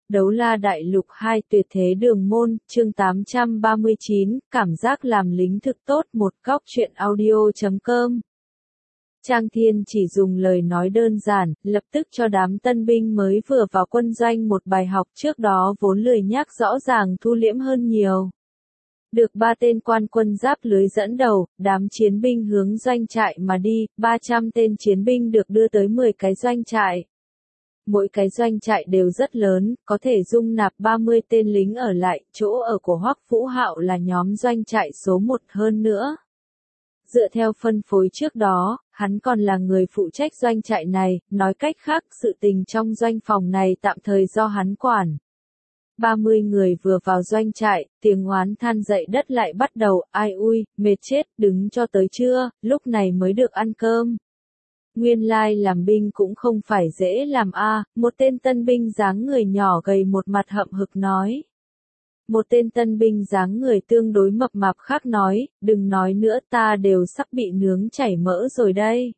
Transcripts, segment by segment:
Đấu la đại lục 2 tuyệt thế đường môn, chương 839, cảm giác làm lính thực tốt. Một góc truyện audio.com. Trang Thiên chỉ dùng lời nói đơn giản, lập tức cho đám tân binh mới vừa vào quân doanh một bài học, trước đó vốn lười nhác rõ ràng thu liễm hơn nhiều. Được 3 tên quan quân giáp lưới dẫn đầu, đám chiến binh hướng doanh trại mà đi, 300 tên chiến binh được đưa tới 10 cái doanh trại. Mỗi cái doanh trại đều rất lớn, có thể dung nạp 30 tên lính ở lại, chỗ ở của Hoắc Vũ Hạo là nhóm doanh trại số 1 hơn nữa. Dựa theo phân phối trước đó, hắn còn là người phụ trách doanh trại này, nói cách khác, sự tình trong doanh phòng này tạm thời do hắn quản. 30 người vừa vào doanh trại, tiếng oán than dậy đất lại bắt đầu, ai ui, mệt chết, đứng cho tới trưa, lúc này mới được ăn cơm. Nguyên lai làm binh cũng không phải dễ làm a, một tên tân binh dáng người nhỏ gầy một mặt hậm hực nói. Một tên tân binh dáng người tương đối mập mạp khác nói, đừng nói nữa, ta đều sắp bị nướng chảy mỡ rồi đây.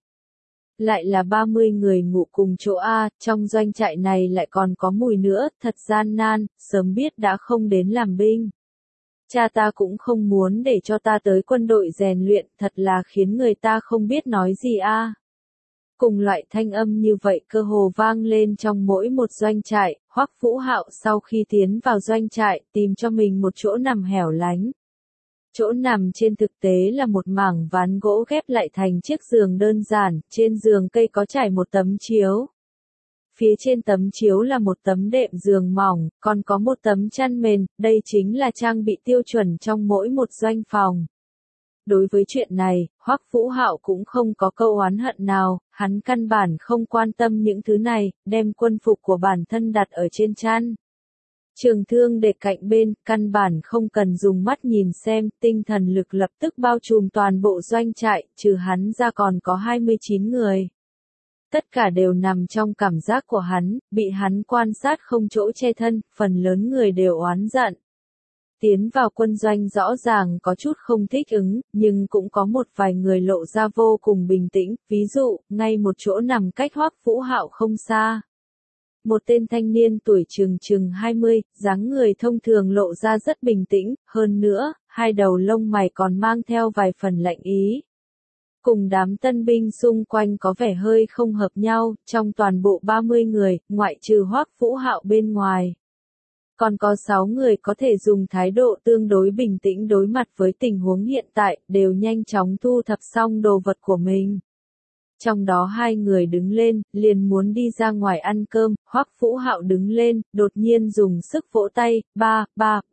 Lại là 30 người ngủ cùng chỗ a, trong doanh trại này lại còn có mùi nữa, thật gian nan, sớm biết đã không đến làm binh. Cha ta cũng không muốn để cho ta tới quân đội rèn luyện, thật là khiến người ta không biết nói gì a. Cùng loại thanh âm như vậy cơ hồ vang lên trong mỗi một doanh trại. Hoắc Vũ Hạo sau khi tiến vào doanh trại, tìm cho mình một chỗ nằm hẻo lánh. Chỗ nằm trên thực tế là một mảng ván gỗ ghép lại thành chiếc giường đơn giản, trên giường cây có trải một tấm chiếu. Phía trên tấm chiếu là một tấm đệm giường mỏng, còn có một tấm chăn mền, đây chính là trang bị tiêu chuẩn trong mỗi một doanh phòng. Đối với chuyện này, Hoắc Vũ Hạo cũng không có câu oán hận nào, hắn căn bản không quan tâm những thứ này, đem quân phục của bản thân đặt ở trên chăn. Trường thương để cạnh bên, căn bản không cần dùng mắt nhìn xem, tinh thần lực lập tức bao trùm toàn bộ doanh trại, trừ hắn ra còn có 29 người. Tất cả đều nằm trong cảm giác của hắn, bị hắn quan sát không chỗ che thân, phần lớn người đều oán giận. Tiến vào quân doanh rõ ràng có chút không thích ứng, nhưng cũng có một vài người lộ ra vô cùng bình tĩnh, ví dụ, ngay một chỗ nằm cách Hoắc Vũ Hạo không xa. Một tên thanh niên tuổi chừng 20, dáng người thông thường lộ ra rất bình tĩnh, hơn nữa, hai đầu lông mày còn mang theo vài phần lạnh ý. Cùng đám tân binh xung quanh có vẻ hơi không hợp nhau, trong toàn bộ 30 người, ngoại trừ Hoắc Vũ Hạo bên ngoài. Còn có 6 người có thể dùng thái độ tương đối bình tĩnh đối mặt với tình huống hiện tại, đều nhanh chóng thu thập xong đồ vật của mình. Trong đó 2 người đứng lên, liền muốn đi ra ngoài ăn cơm, Hoắc Vũ Hạo đứng lên, đột nhiên dùng sức vỗ tay, ba.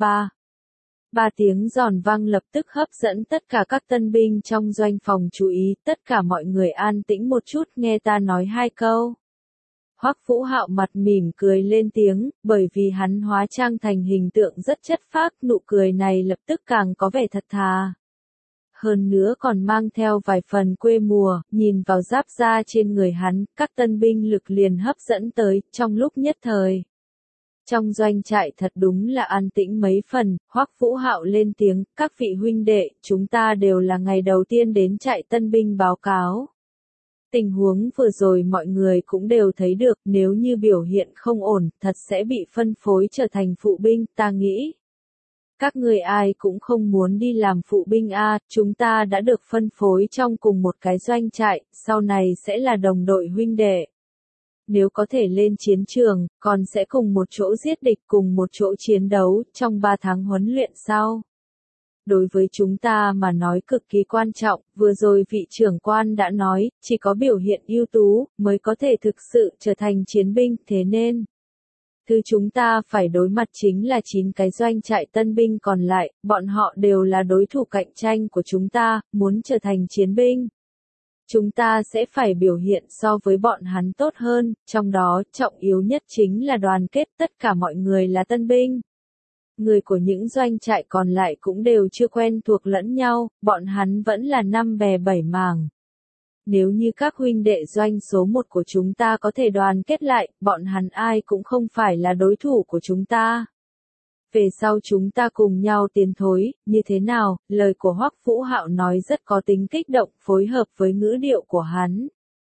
3 tiếng giòn vang lập tức hấp dẫn tất cả các tân binh trong doanh phòng chú ý, tất cả mọi người an tĩnh một chút nghe ta nói 2 câu. Hoắc Vũ Hạo mặt mỉm cười lên tiếng, bởi vì hắn hóa trang thành hình tượng rất chất phác, nụ cười này lập tức càng có vẻ thật thà. Hơn nữa còn mang theo vài phần quê mùa, nhìn vào giáp da trên người hắn, các tân binh lực liền hấp dẫn tới, trong lúc nhất thời. Trong doanh trại thật đúng là an tĩnh mấy phần, Hoắc Vũ Hạo lên tiếng, các vị huynh đệ, chúng ta đều là ngày đầu tiên đến trại tân binh báo cáo. Tình huống vừa rồi mọi người cũng đều thấy được, nếu như biểu hiện không ổn, thật sẽ bị phân phối trở thành phụ binh, ta nghĩ. Các người ai cũng không muốn đi làm phụ binh a, chúng ta đã được phân phối trong cùng một cái doanh trại, sau này sẽ là đồng đội huynh đệ. Nếu có thể lên chiến trường, còn sẽ cùng một chỗ giết địch, cùng một chỗ chiến đấu, trong 3 tháng huấn luyện sau. Đối với chúng ta mà nói cực kỳ quan trọng, vừa rồi vị trưởng quan đã nói, chỉ có biểu hiện ưu tú, mới có thể thực sự trở thành chiến binh, thế nên. Thứ chúng ta phải đối mặt chính là 9 cái doanh trại tân binh còn lại, bọn họ đều là đối thủ cạnh tranh của chúng ta, muốn trở thành chiến binh. Chúng ta sẽ phải biểu hiện so với bọn hắn tốt hơn, trong đó, trọng yếu nhất chính là đoàn kết, tất cả mọi người là tân binh. Người của những doanh trại còn lại cũng đều chưa quen thuộc lẫn nhau, bọn hắn vẫn là 5 bè 7 mảng. Nếu như các huynh đệ doanh số 1 của chúng ta có thể đoàn kết lại, bọn hắn ai cũng không phải là đối thủ của chúng ta. Về sau chúng ta cùng nhau tiến thối, như thế nào? Lời của Hoắc Vũ Hạo nói rất có tính kích động, phối hợp với ngữ điệu của hắn.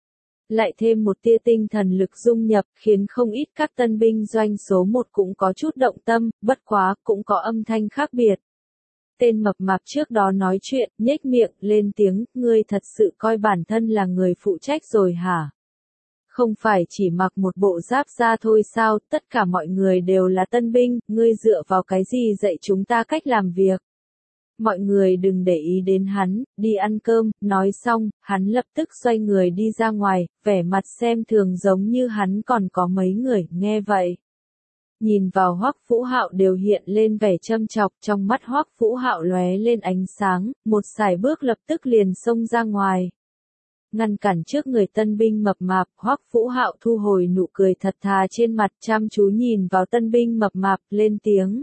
Lại thêm một tia tinh thần lực dung nhập, khiến không ít các tân binh doanh số 1 cũng có chút động tâm, bất quá, cũng có âm thanh khác biệt. Tên mập mạp trước đó nói chuyện, nhếch miệng, lên tiếng, ngươi thật sự coi bản thân là người phụ trách rồi hả? Không phải chỉ mặc một bộ giáp da thôi sao, tất cả mọi người đều là tân binh, ngươi dựa vào cái gì dạy chúng ta cách làm việc? Mọi người đừng để ý đến hắn, đi ăn cơm, nói xong, hắn lập tức xoay người đi ra ngoài, vẻ mặt xem thường giống như hắn còn có mấy người, nghe vậy. Nhìn vào Hoắc Vũ Hạo đều hiện lên vẻ châm chọc, trong mắt Hoắc Vũ Hạo lóe lên ánh sáng, một sải bước lập tức liền xông ra ngoài. Ngăn cản trước người tân binh mập mạp, Hoắc Vũ Hạo thu hồi nụ cười thật thà trên mặt, chăm chú nhìn vào tân binh mập mạp, lên tiếng.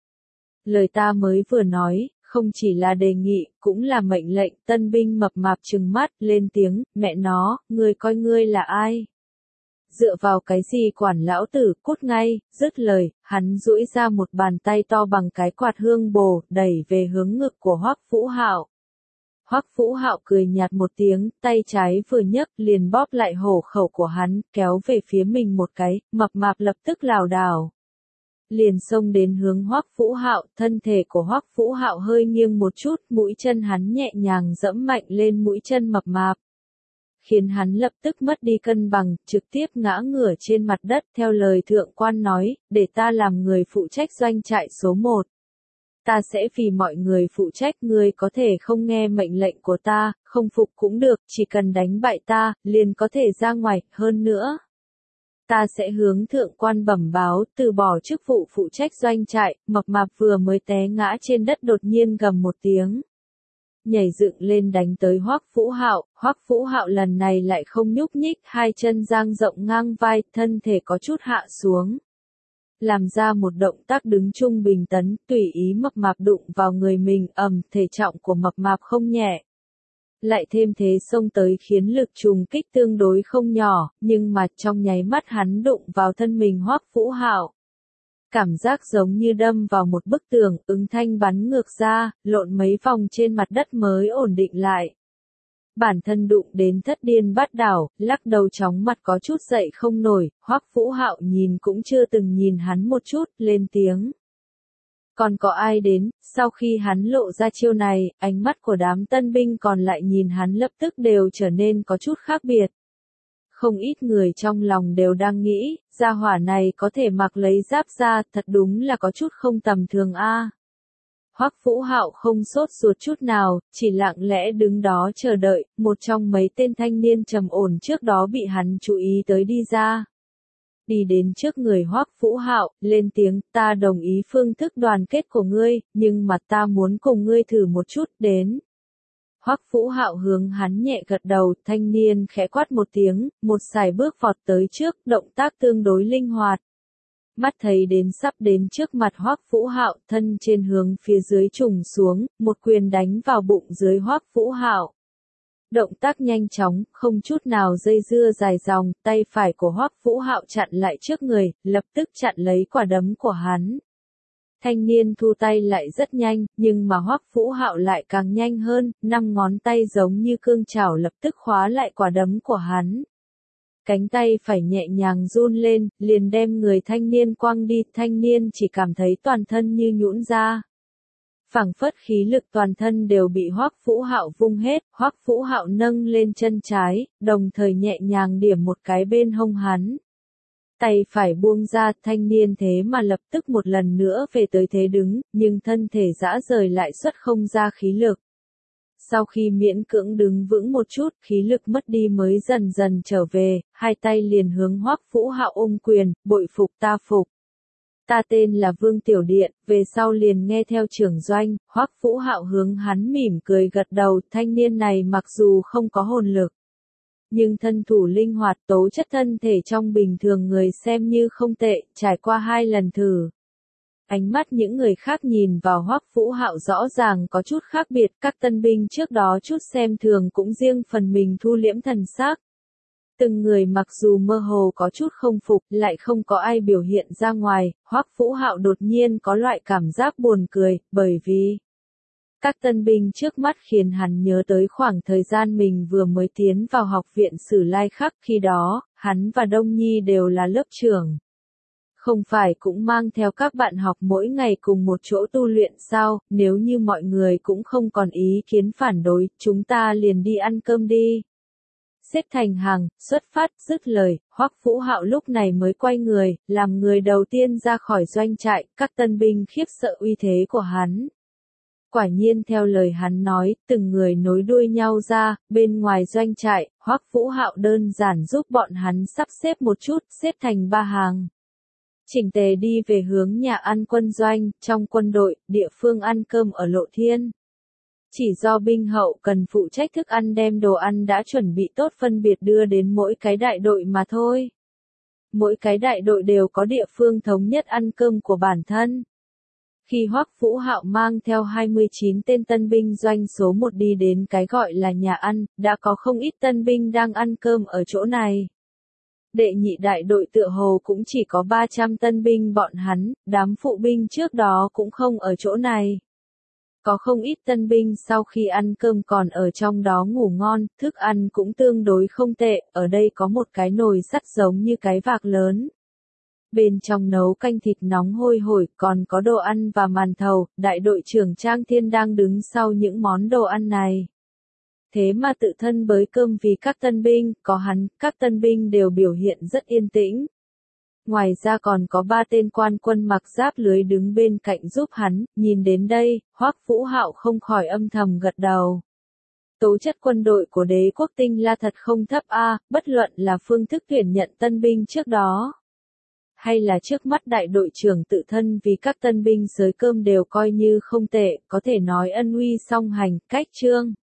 Lời ta mới vừa nói, không chỉ là đề nghị, cũng là mệnh lệnh, tân binh mập mạp trừng mắt, lên tiếng, mẹ nó, ngươi coi ngươi là ai? Dựa vào cái gì quản lão tử, cút ngay, dứt lời, hắn duỗi ra một bàn tay to bằng cái quạt hương bồ, đẩy về hướng ngực của Hoắc Vũ Hạo. Hoắc Vũ Hạo cười nhạt một tiếng, tay trái vừa nhấc liền bóp lại hổ khẩu của hắn, kéo về phía mình một cái, mập mạp lập tức lảo đảo. Liền xông đến hướng Hoắc Vũ Hạo, thân thể của Hoắc Vũ Hạo hơi nghiêng một chút, mũi chân hắn nhẹ nhàng giẫm mạnh lên mũi chân mập mạp. Khiến hắn lập tức mất đi cân bằng, trực tiếp ngã ngửa trên mặt đất, theo lời thượng quan nói, để ta làm người phụ trách doanh trại số 1. Ta sẽ vì mọi người phụ trách, ngươi có thể không nghe mệnh lệnh của ta, không phục cũng được, chỉ cần đánh bại ta, liền có thể ra ngoài, hơn nữa. Ta sẽ hướng thượng quan bẩm báo, từ bỏ chức vụ phụ trách doanh trại, mập mạp vừa mới té ngã trên đất đột nhiên gầm một tiếng. Nhảy dựng lên đánh tới Hoắc Vũ Hạo, Hoắc Vũ Hạo lần này lại không nhúc nhích, hai chân dang rộng ngang vai, thân thể có chút hạ xuống. Làm ra một động tác đứng trung bình tấn, tùy ý mập mạp đụng vào người mình, thể trọng của mập mạp không nhẹ. Lại thêm thế xông tới khiến lực trùng kích tương đối không nhỏ, nhưng mà trong nháy mắt hắn đụng vào thân mình Hoắc Vũ Hạo. Cảm giác giống như đâm vào một bức tường, ứng thanh bắn ngược ra, lộn mấy vòng trên mặt đất mới ổn định lại. Bản thân đụng đến thất điên bát đảo, lắc đầu chóng mặt có chút dậy không nổi, Hoắc Vũ Hạo nhìn cũng chưa từng nhìn hắn một chút, lên tiếng. Còn có ai đến, sau khi hắn lộ ra chiêu này, ánh mắt của đám tân binh còn lại nhìn hắn lập tức đều trở nên có chút khác biệt. Không ít người trong lòng đều đang nghĩ, gia hỏa này có thể mặc lấy giáp ra, thật đúng là có chút không tầm thường a. Hoắc Vũ Hạo không sốt ruột chút nào, chỉ lặng lẽ đứng đó chờ đợi, một trong mấy tên thanh niên trầm ổn trước đó bị hắn chú ý tới đi ra. Đi đến trước người Hoắc Vũ Hạo, lên tiếng, ta đồng ý phương thức đoàn kết của ngươi, nhưng mà ta muốn cùng ngươi thử một chút, đến. Hoắc Vũ Hạo hướng hắn nhẹ gật đầu, thanh niên khẽ quát một tiếng, một sải bước vọt tới trước, động tác tương đối linh hoạt. Mắt thấy đến sắp đến trước mặt Hoắc Vũ Hạo, thân trên hướng phía dưới trùng xuống, một quyền đánh vào bụng dưới Hoắc Vũ Hạo. Động tác nhanh chóng, không chút nào dây dưa dài dòng, tay phải của Hoắc Vũ Hạo chặn lại trước người, lập tức chặn lấy quả đấm của hắn. Thanh niên thu tay lại rất nhanh, nhưng mà Hoắc Vũ Hạo lại càng nhanh hơn, 5 ngón tay giống như cương chảo lập tức khóa lại quả đấm của hắn. Cánh tay phải nhẹ nhàng run lên, liền đem người thanh niên quăng đi, thanh niên chỉ cảm thấy toàn thân như nhũn ra. Phảng phất khí lực toàn thân đều bị Hoắc Vũ Hạo vung hết, Hoắc Vũ Hạo nâng lên chân trái, đồng thời nhẹ nhàng điểm một cái bên hông hắn. Tay phải buông ra, thanh niên thế mà lập tức một lần nữa về tới thế đứng, nhưng thân thể dã rời lại xuất không ra khí lực. Sau khi miễn cưỡng đứng vững một chút, khí lực mất đi mới dần dần trở về, hai tay liền hướng Hoắc Vũ Hạo ôm quyền, bội phục ta phục. Ta tên là Vương Tiểu Điện, về sau liền nghe theo trưởng doanh, Hoắc Vũ Hạo hướng hắn mỉm cười gật đầu, thanh niên này mặc dù không có hồn lực. Nhưng thân thủ linh hoạt, tố chất thân thể trong bình thường người xem như không tệ, trải qua 2 lần thử. Ánh mắt những người khác nhìn vào Hoắc Vũ Hạo rõ ràng có chút khác biệt, các tân binh trước đó chút xem thường cũng riêng phần mình thu liễm thần sắc. Từng người mặc dù mơ hồ có chút không phục, lại không có ai biểu hiện ra ngoài, Hoắc Vũ Hạo đột nhiên có loại cảm giác buồn cười, bởi vì Các tân binh trước mắt khiến hắn nhớ tới khoảng thời gian mình vừa mới tiến vào học viện Sử Lai Khắc, khi đó, hắn và Đông Nhi đều là lớp trưởng. Không phải cũng mang theo các bạn học mỗi ngày cùng một chỗ tu luyện sao, nếu như mọi người cũng không còn ý kiến phản đối, chúng ta liền đi ăn cơm đi. Xếp thành hàng, xuất phát, dứt lời, Hoắc Vũ Hạo lúc này mới quay người, làm người đầu tiên ra khỏi doanh trại, các tân binh khiếp sợ uy thế của hắn. Quả nhiên theo lời hắn nói, từng người nối đuôi nhau ra, bên ngoài doanh trại, Hoắc Vũ Hạo đơn giản giúp bọn hắn sắp xếp một chút, xếp thành 3 hàng. Chỉnh tề đi về hướng nhà ăn quân doanh, trong quân đội, địa phương ăn cơm ở Lộ Thiên. Chỉ do binh hậu cần phụ trách thức ăn đem đồ ăn đã chuẩn bị tốt phân biệt đưa đến mỗi cái đại đội mà thôi. Mỗi cái đại đội đều có địa phương thống nhất ăn cơm của bản thân. Khi Hoắc Vũ Hạo mang theo 29 tên tân binh doanh số 1 đi đến cái gọi là nhà ăn, đã có không ít tân binh đang ăn cơm ở chỗ này. Đệ nhị đại đội tựa hồ cũng chỉ có 300 tân binh bọn hắn, đám phụ binh trước đó cũng không ở chỗ này. Có không ít tân binh sau khi ăn cơm còn ở trong đó ngủ ngon, thức ăn cũng tương đối không tệ, ở đây có một cái nồi sắt giống như cái vạc lớn. Bên trong nấu canh thịt nóng hôi hổi, còn có đồ ăn và màn thầu, đại đội trưởng Trang Thiên đang đứng sau những món đồ ăn này. Thế mà tự thân bới cơm vì các tân binh, có hắn, các tân binh đều biểu hiện rất yên tĩnh. Ngoài ra còn có 3 tên quan quân mặc giáp lưới đứng bên cạnh giúp hắn, nhìn đến đây, Hoắc Vũ Hạo không khỏi âm thầm gật đầu. Tố chất quân đội của Đế quốc Tinh La thật không thấp a, bất luận là phương thức tuyển nhận tân binh trước đó, hay là trước mắt đại đội trưởng tự thân vì các tân binh xới cơm đều coi như không tệ, có thể nói ân uy song hành, cách trương.